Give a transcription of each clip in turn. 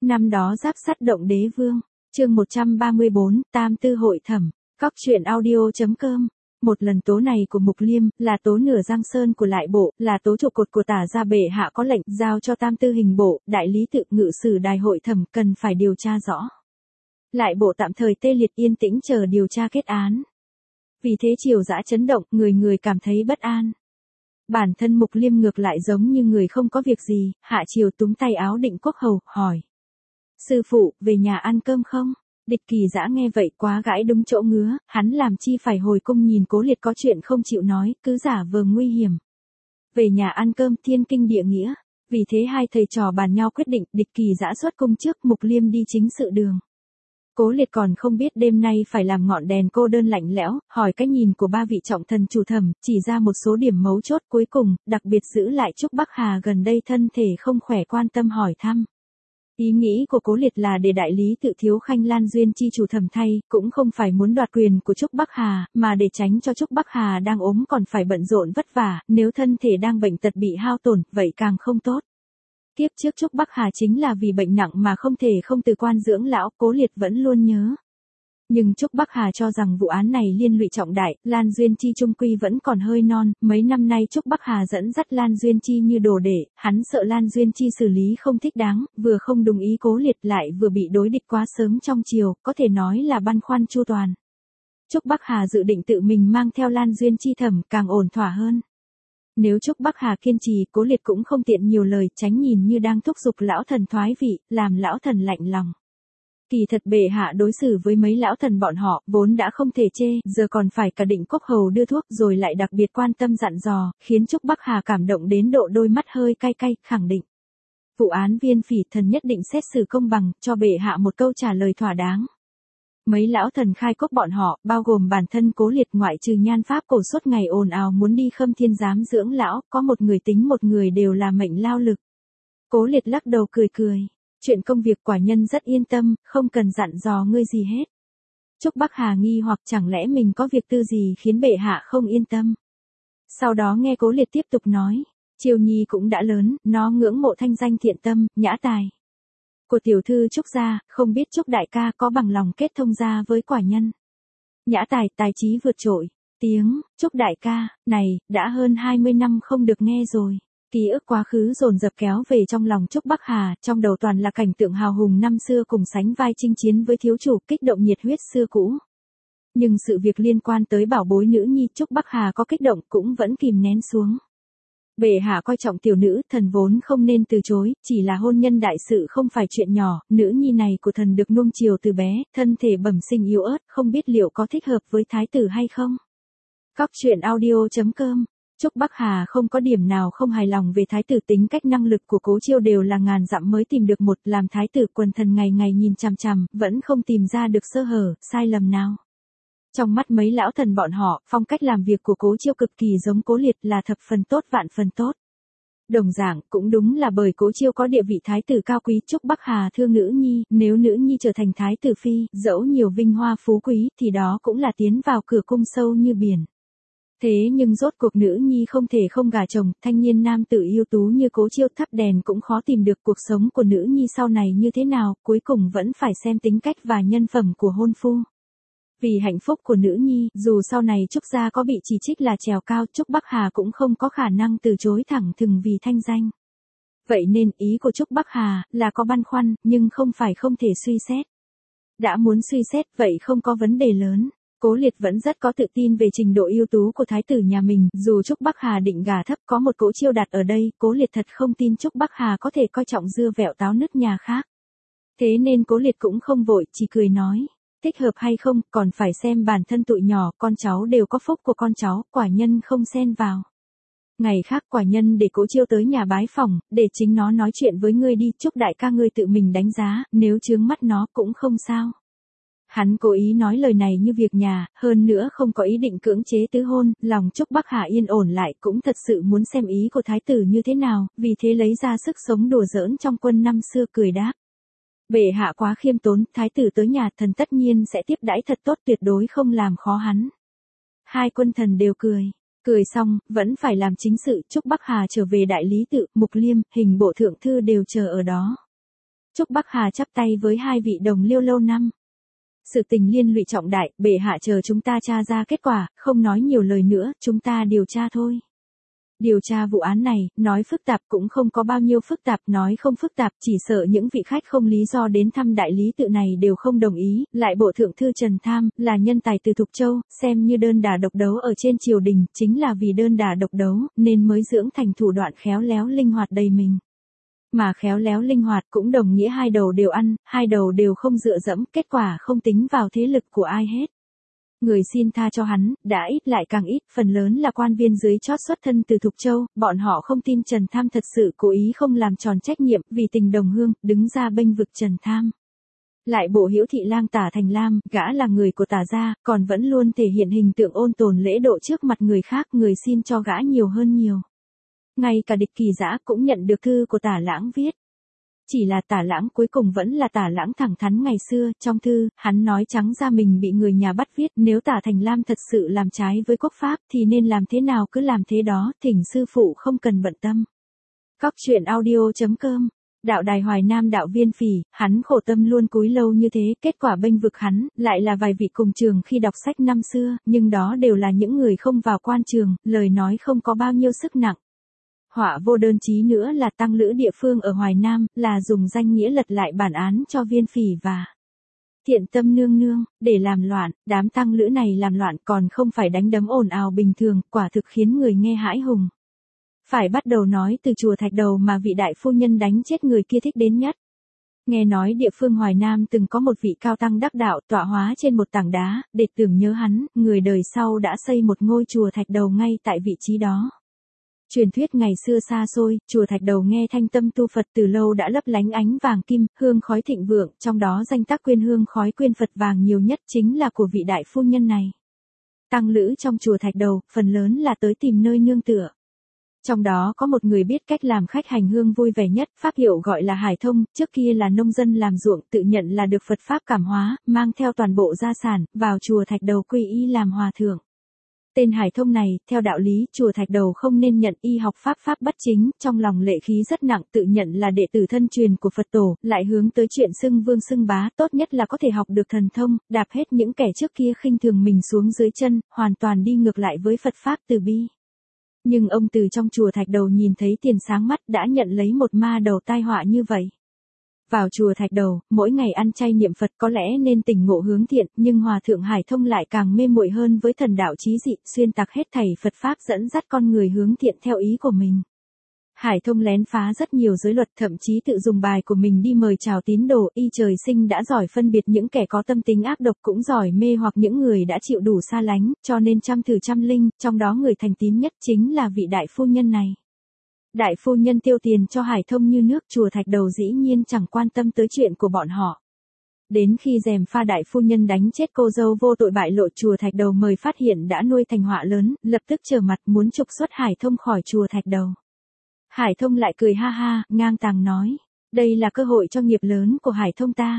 Năm đó giáp sắt động đế vương, chương 134, Tam Tư hội thẩm, Cóc truyện audio.com. Một lần tố này của Mục Liêm, là tố nửa Giang Sơn của lại bộ, là tố trụ cột của Tả gia bệ hạ có lệnh giao cho Tam Tư hình bộ, đại lý tự ngự sử đài hội thẩm cần phải điều tra rõ. Lại bộ tạm thời tê liệt yên tĩnh chờ điều tra kết án. Vì thế triều dã chấn động, người người cảm thấy bất an. Bản thân Mục Liêm ngược lại giống như người không có việc gì, hạ triều túm tay áo Định Quốc Hầu, hỏi. Sư phụ, về nhà ăn cơm không? Địch Kỳ Dã nghe vậy quá gãi đúng chỗ ngứa, hắn làm chi phải hồi cung nhìn Cố Liệt có chuyện không chịu nói, cứ giả vờ nguy hiểm. Về nhà ăn cơm thiên kinh địa nghĩa, vì thế hai thầy trò bàn nhau quyết định Địch Kỳ Dã xuất cung trước, Mục Liêm đi chính sự đường. Cố Liệt còn không biết đêm nay phải làm ngọn đèn cô đơn lạnh lẽo, hỏi cái nhìn của ba vị trọng thần chủ thẩm, chỉ ra một số điểm mấu chốt cuối cùng, đặc biệt giữ lại Trúc Bắc Hà gần đây thân thể không khỏe quan tâm hỏi thăm. Ý nghĩ của Cố Liệt là để đại lý tự Thiếu Khanh Lan Duyên Chi chủ thẩm thay, cũng không phải muốn đoạt quyền của Trúc Bắc Hà, mà để tránh cho Trúc Bắc Hà đang ốm còn phải bận rộn vất vả, nếu thân thể đang bệnh tật bị hao tổn, vậy càng không tốt. Tiếp trước Trúc Bắc Hà chính là vì bệnh nặng mà không thể không từ quan dưỡng lão, Cố Liệt vẫn luôn nhớ. Nhưng Trúc Bắc Hà cho rằng vụ án này liên lụy trọng đại, Lan Duyên Chi trung quy vẫn còn hơi non, mấy năm nay Trúc Bắc Hà dẫn dắt Lan Duyên Chi như đồ đệ, hắn sợ Lan Duyên Chi xử lý không thích đáng, vừa không đồng ý Cố Liệt lại vừa bị đối địch quá sớm trong triều, có thể nói là băn khoăn chu toàn. Trúc Bắc Hà dự định tự mình mang theo Lan Duyên Chi thẩm càng ổn thỏa hơn. Nếu Trúc Bắc Hà kiên trì, Cố Liệt cũng không tiện nhiều lời, tránh nhìn như đang thúc giục lão thần thoái vị, làm lão thần lạnh lòng. Kỳ thật bệ hạ đối xử với mấy lão thần bọn họ, vốn đã không thể chê, giờ còn phải cả Định Quốc Hầu đưa thuốc rồi lại đặc biệt quan tâm dặn dò, khiến Trúc Bắc Hà cảm động đến độ đôi mắt hơi cay cay, khẳng định. Vụ án Viên Phỉ Thần nhất định xét xử công bằng, cho bệ hạ một câu trả lời thỏa đáng. Mấy lão thần khai quốc bọn họ, bao gồm bản thân Cố Liệt ngoại trừ Nhan Pháp Cổ suốt ngày ồn ào muốn đi Khâm Thiên giám dưỡng lão, có một người tính một người đều là mệnh lao lực. Cố Liệt lắc đầu cười cười. Chuyện công việc quả nhân rất yên tâm, không cần dặn dò ngươi gì hết. Trúc Bắc Hà nghi hoặc chẳng lẽ mình có việc tư gì khiến bệ hạ không yên tâm. Sau đó nghe Cố Liệt tiếp tục nói, Triều Nhi cũng đã lớn, nó ngưỡng mộ thanh danh thiện tâm, nhã tài của tiểu thư Trúc gia, không biết Trúc đại ca có bằng lòng kết thông gia với quả nhân. Nhã tài, tài trí vượt trội, tiếng, Trúc đại ca, này, đã hơn 20 năm không được nghe rồi. Ký ức quá khứ dồn dập kéo về trong lòng Trúc Bắc Hà, trong đầu toàn là cảnh tượng hào hùng năm xưa cùng sánh vai chinh chiến với thiếu chủ, kích động nhiệt huyết xưa cũ. Nhưng sự việc liên quan tới bảo bối nữ nhi Trúc Bắc Hà có kích động cũng vẫn kìm nén xuống. Bệ hạ coi trọng tiểu nữ, thần vốn không nên từ chối, chỉ là hôn nhân đại sự không phải chuyện nhỏ, nữ nhi này của thần được nuông chiều từ bé, thân thể bẩm sinh yếu ớt, không biết liệu có thích hợp với thái tử hay không. Cóc truyện audio.com. Trúc Bắc Hà không có điểm nào không hài lòng về thái tử, tính cách năng lực của Cố Chiêu đều là ngàn dặm mới tìm được một, làm thái tử quần thần ngày ngày nhìn chằm chằm, vẫn không tìm ra được sơ hở, sai lầm nào. Trong mắt mấy lão thần bọn họ, phong cách làm việc của Cố Chiêu cực kỳ giống Cố Liệt, là thập phần tốt vạn phần tốt. Đồng dạng, cũng đúng là bởi Cố Chiêu có địa vị thái tử cao quý, Trúc Bắc Hà thương nữ nhi, nếu nữ nhi trở thành thái tử phi, dẫu nhiều vinh hoa phú quý, thì đó cũng là tiến vào cửa cung sâu như biển. Thế nhưng rốt cuộc nữ nhi không thể không gả chồng, thanh niên nam tử ưu tú như Cố Chiêu thắp đèn cũng khó tìm được, cuộc sống của nữ nhi sau này như thế nào, cuối cùng vẫn phải xem tính cách và nhân phẩm của hôn phu. Vì hạnh phúc của nữ nhi, dù sau này Trúc gia có bị chỉ trích là trèo cao, Trúc Bắc Hà cũng không có khả năng từ chối thẳng thừng vì thanh danh. Vậy nên ý của Trúc Bắc Hà là có băn khoăn, nhưng không phải không thể suy xét. Đã muốn suy xét, vậy không có vấn đề lớn. Cố Liệt vẫn rất có tự tin về trình độ ưu tú của thái tử nhà mình, dù Trúc Bắc Hà định gả thấp, có một Cố Chiêu đặt ở đây, Cố Liệt thật không tin Trúc Bắc Hà có thể coi trọng dưa vẹo táo nứt nhà khác. Thế nên Cố Liệt cũng không vội, chỉ cười nói, thích hợp hay không, còn phải xem bản thân tụi nhỏ, con cháu đều có phúc của con cháu, quả nhân không xen vào. Ngày khác quả nhân để Cố Chiêu tới nhà bái phỏng, để chính nó nói chuyện với ngươi đi, Trúc đại ca ngươi tự mình đánh giá, nếu chướng mắt nó cũng không sao. Hắn cố ý nói lời này như việc nhà, hơn nữa không có ý định cưỡng chế tứ hôn, lòng Trúc Bắc Hà yên ổn lại, cũng thật sự muốn xem ý của thái tử như thế nào, vì thế lấy ra sức sống đùa giỡn trong quân năm xưa cười đáp. Bệ hạ quá khiêm tốn, thái tử tới nhà thần tất nhiên sẽ tiếp đãi thật tốt, tuyệt đối không làm khó hắn. Hai quân thần đều cười. Cười xong, vẫn phải làm chính sự, Trúc Bắc Hà trở về đại lý tự, Mục Liêm, hình bộ thượng thư đều chờ ở đó. Trúc Bắc Hà chắp tay với hai vị đồng liêu lâu năm. Sự tình liên lụy trọng đại, bệ hạ chờ chúng ta tra ra kết quả, không nói nhiều lời nữa, chúng ta điều tra thôi. Điều tra vụ án này, nói phức tạp cũng không có bao nhiêu phức tạp, nói không phức tạp, chỉ sợ những vị khách không lý do đến thăm đại lý tự này đều không đồng ý, lại bộ thượng thư Trần Tham, là nhân tài từ Thục Châu, xem như đơn đả độc đấu ở trên triều đình, chính là vì đơn đả độc đấu, nên mới dưỡng thành thủ đoạn khéo léo linh hoạt đầy mình. Mà khéo léo linh hoạt cũng đồng nghĩa hai đầu đều ăn, hai đầu đều không dựa dẫm, kết quả không tính vào thế lực của ai hết. Người xin tha cho hắn, đã ít lại càng ít, phần lớn là quan viên dưới chót xuất thân từ Thục Châu, bọn họ không tin Trần Tham thật sự cố ý không làm tròn trách nhiệm, vì tình đồng hương, đứng ra bênh vực Trần Tham. Lại bộ Hữu Thị Lang Tả Thành Lam, gã là người của Tả gia, còn vẫn luôn thể hiện hình tượng ôn tồn lễ độ trước mặt người khác, người xin cho gã nhiều hơn nhiều. Ngay cả địch Kỳ Dã cũng nhận được thư của Tả Lãng viết. Chỉ là Tả Lãng cuối cùng vẫn là Tả Lãng thẳng thắn ngày xưa, trong thư, hắn nói trắng ra mình bị người nhà bắt viết, nếu Tả Thành Lam thật sự làm trái với quốc pháp thì nên làm thế nào cứ làm thế đó, thỉnh sư phụ không cần bận tâm. Cóc truyện audio.com. Đạo đài Hoài Nam đạo Viên Phỉ, hắn khổ tâm luôn cúi lâu như thế, kết quả bênh vực hắn, lại là vài vị cùng trường khi đọc sách năm xưa, nhưng đó đều là những người không vào quan trường, lời nói không có bao nhiêu sức nặng. Họa vô đơn chí nữa là tăng lữ địa phương ở Hoài Nam, là dùng danh nghĩa lật lại bản án cho Viên Phỉ và Thiện Tâm nương nương, để làm loạn, đám tăng lữ này làm loạn còn không phải đánh đấm ồn ào bình thường, quả thực khiến người nghe hãi hùng. Phải bắt đầu nói từ chùa Thạch Đầu mà vị đại phu nhân đánh chết người kia thích đến nhất. Nghe nói địa phương Hoài Nam từng có một vị cao tăng đắc đạo tọa hóa trên một tảng đá, để tưởng nhớ hắn, người đời sau đã xây một ngôi chùa Thạch Đầu ngay tại vị trí đó. Truyền thuyết ngày xưa xa xôi, chùa Thạch Đầu nghe thanh tâm tu Phật từ lâu đã lấp lánh ánh vàng kim, hương khói thịnh vượng, trong đó danh tác quyên hương khói quyên Phật vàng nhiều nhất chính là của vị đại phu nhân này. Tăng lữ trong chùa Thạch Đầu, phần lớn là tới tìm nơi nương tựa. Trong đó có một người biết cách làm khách hành hương vui vẻ nhất, pháp hiệu gọi là Hải Thông, trước kia là nông dân làm ruộng, tự nhận là được Phật Pháp cảm hóa, mang theo toàn bộ gia sản, vào chùa Thạch Đầu quy y làm hòa thượng. Tên Hải Thông này, theo đạo lý, chùa Thạch Đầu không nên nhận y học pháp bất chính, trong lòng lệ khí rất nặng, tự nhận là đệ tử thân truyền của Phật tổ, lại hướng tới chuyện xưng vương xưng bá, tốt nhất là có thể học được thần thông, đạp hết những kẻ trước kia khinh thường mình xuống dưới chân, hoàn toàn đi ngược lại với Phật Pháp từ bi. Nhưng ông từ trong chùa Thạch Đầu nhìn thấy tiền sáng mắt đã nhận lấy một ma đầu tai họa như vậy. Vào chùa Thạch Đầu, mỗi ngày ăn chay niệm Phật có lẽ nên tỉnh ngộ hướng thiện, nhưng Hòa thượng Hải Thông lại càng mê muội hơn với thần đạo trí dị, xuyên tạc hết thảy Phật Pháp dẫn dắt con người hướng thiện theo ý của mình. Hải Thông lén phá rất nhiều giới luật, thậm chí tự dùng bài của mình đi mời chào tín đồ, y trời sinh đã giỏi phân biệt những kẻ có tâm tính ác độc, cũng giỏi mê hoặc những người đã chịu đủ xa lánh, cho nên trăm thử trăm linh, trong đó người thành tín nhất chính là vị đại phu nhân này. Đại phu nhân tiêu tiền cho Hải Thông như nước, chùa Thạch Đầu dĩ nhiên chẳng quan tâm tới chuyện của bọn họ. Đến khi gièm pha đại phu nhân đánh chết cô dâu vô tội bại lộ, chùa Thạch Đầu mời phát hiện đã nuôi thành họa lớn, lập tức trở mặt muốn trục xuất Hải Thông khỏi chùa Thạch Đầu. Hải Thông lại cười ha ha, ngang tàng nói, đây là cơ hội cho nghiệp lớn của Hải Thông ta.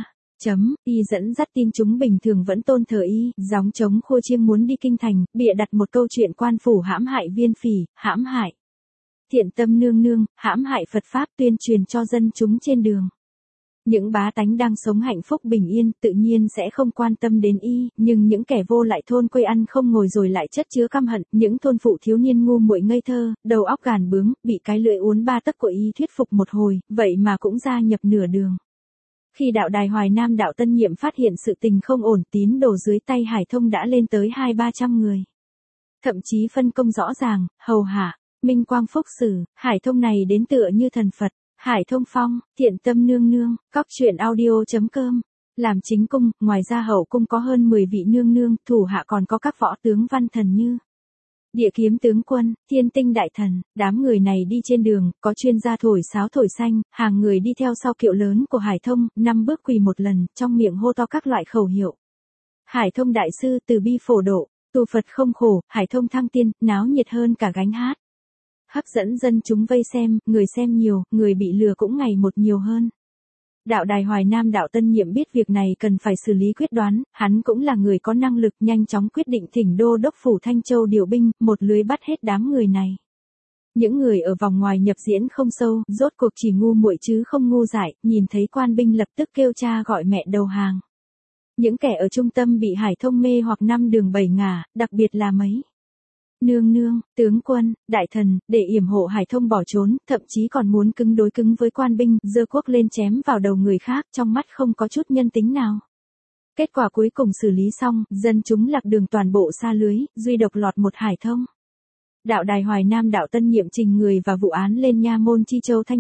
Y dẫn dắt tin chúng bình thường vẫn tôn thờ y, gióng trống khua chiêng muốn đi kinh thành, bịa đặt một câu chuyện quan phủ hãm hại Viên Phỉ, hãm hại Thiện Tâm nương nương, hãm hại Phật Pháp, tuyên truyền cho dân chúng trên đường. Những bá tánh đang sống hạnh phúc bình yên, tự nhiên sẽ không quan tâm đến y, nhưng những kẻ vô lại thôn quê ăn không ngồi rồi lại chất chứa căm hận, những thôn phụ thiếu niên ngu muội ngây thơ, đầu óc gàn bướng, bị cái lưỡi uốn ba tấc của y thuyết phục một hồi, vậy mà cũng gia nhập nửa đường. Khi đạo đài Hoài Nam đạo Tân Nhiệm phát hiện sự tình không ổn, tín đồ dưới tay Hải Thông đã lên tới 200-300 người. Thậm chí phân công rõ ràng, hầu hạ, minh quang phúc sử, Hải Thông này đến tựa như thần Phật. Hải Thông phong, Thiện Tâm nương nương, cóc truyện audio.com. Làm chính cung, ngoài ra hậu cung có hơn 10 vị nương nương, thủ hạ còn có các võ tướng văn thần như Địa Kiếm tướng quân, Thiên Tinh đại thần. Đám người này đi trên đường, có chuyên gia thổi sáo thổi xanh, hàng người đi theo sau kiệu lớn của Hải Thông, 5 bước quỳ một lần, trong miệng hô to các loại khẩu hiệu. Hải Thông đại sư từ bi phổ độ, tu Phật không khổ, Hải Thông thăng tiên, náo nhiệt hơn cả gánh hát. Hấp dẫn dân chúng vây xem, người xem nhiều, người bị lừa cũng ngày một nhiều hơn. Đạo đài Hoài Nam đạo Tân Nhiệm biết việc này cần phải xử lý quyết đoán, hắn cũng là người có năng lực, nhanh chóng quyết định thỉnh đô đốc phủ Thanh Châu điều binh, một lưới bắt hết đám người này. Những người ở vòng ngoài nhập diễn không sâu, rốt cuộc chỉ ngu muội chứ không ngu dại, nhìn thấy quan binh lập tức kêu cha gọi mẹ đầu hàng. Những kẻ ở trung tâm bị Hải Thông mê hoặc năm đường bảy ngả, đặc biệt là mấy nương nương, tướng quân, đại thần, để yểm hộ Hải Thông bỏ trốn, thậm chí còn muốn cứng đối cứng với quan binh, giơ cuốc lên chém vào đầu người khác, trong mắt không có chút nhân tính nào. Kết quả cuối cùng xử lý xong, dân chúng lạc đường toàn bộ xa lưới, duy độc lọt một Hải Thông. Đạo đài Hoài Nam đạo tân nhiệm trình người và vụ án lên nha môn Chi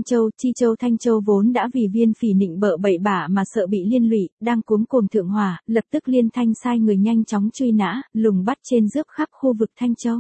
Châu Thanh Châu vốn đã vì viên phỉ nịnh bợ bậy bạ mà sợ bị liên lụy, đang cuống cuồng thượng hỏa, lập tức liên thanh sai người nhanh chóng truy nã, lùng bắt trên rước khắp khu vực Thanh Châu.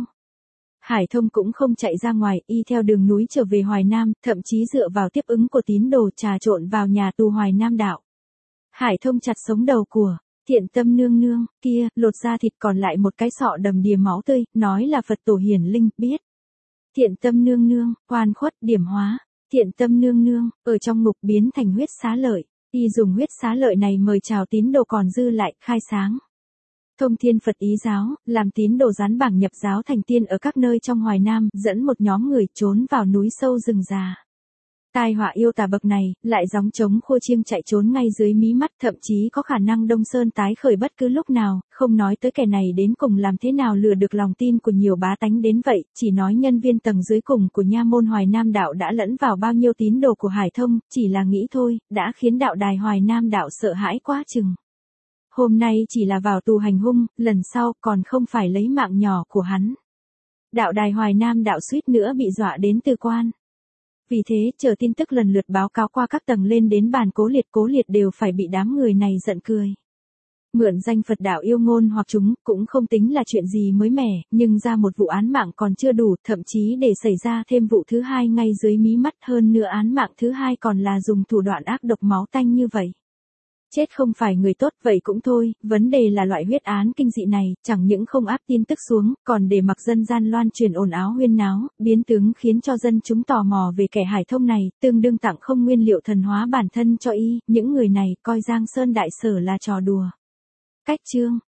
Hải Thông cũng không chạy ra ngoài, y theo đường núi trở về Hoài Nam, thậm chí dựa vào tiếp ứng của tín đồ trà trộn vào nhà tù Hoài Nam đạo. Hải Thông chặt sống đầu của Thiện Tâm nương nương, kia, lột ra thịt còn lại một cái sọ đầm đìa máu tươi, nói là Phật tổ hiển linh, biết. Thiện Tâm nương nương, oan khuất, điểm hóa. Thiện Tâm nương nương, ở trong ngục biến thành huyết xá lợi. Y dùng huyết xá lợi này mời chào tín đồ còn dư lại, khai sáng. Thông thiên Phật ý giáo, làm tín đồ dán bảng nhập giáo thành tiên ở các nơi trong Hoài Nam, dẫn một nhóm người trốn vào núi sâu rừng già. Tai họa yêu tà bậc này, lại gióng trống khua chiêng chạy trốn ngay dưới mí mắt, thậm chí có khả năng Đông Sơn tái khởi bất cứ lúc nào, không nói tới kẻ này đến cùng làm thế nào lừa được lòng tin của nhiều bá tánh đến vậy, chỉ nói nhân viên tầng dưới cùng của nha môn Hoài Nam đạo đã lẫn vào bao nhiêu tín đồ của Hải Thông, chỉ là nghĩ thôi, đã khiến đạo đài Hoài Nam đạo sợ hãi quá chừng. Hôm nay chỉ là vào tù hành hung, lần sau còn không phải lấy mạng nhỏ của hắn. Đạo đài Hoài Nam đạo suýt nữa bị dọa đến từ quan. Vì thế, chờ tin tức lần lượt báo cáo qua các tầng lên đến bàn cố liệt đều phải bị đám người này giận cười. Mượn danh Phật đạo yêu ngôn hoặc chúng, cũng không tính là chuyện gì mới mẻ, nhưng ra một vụ án mạng còn chưa đủ, thậm chí để xảy ra thêm vụ thứ hai ngay dưới mí mắt, hơn nữa án mạng thứ hai còn là dùng thủ đoạn ác độc máu tanh như vậy. Chết không phải người tốt vậy cũng thôi, vấn đề là loại huyết án kinh dị này, chẳng những không áp tin tức xuống, còn để mặc dân gian loan truyền ồn áo huyên náo, biến tướng khiến cho dân chúng tò mò về kẻ Hải Thông này, tương đương tặng không nguyên liệu thần hóa bản thân cho y, những người này coi Giang Sơn Đại Sở là trò đùa. Cách chương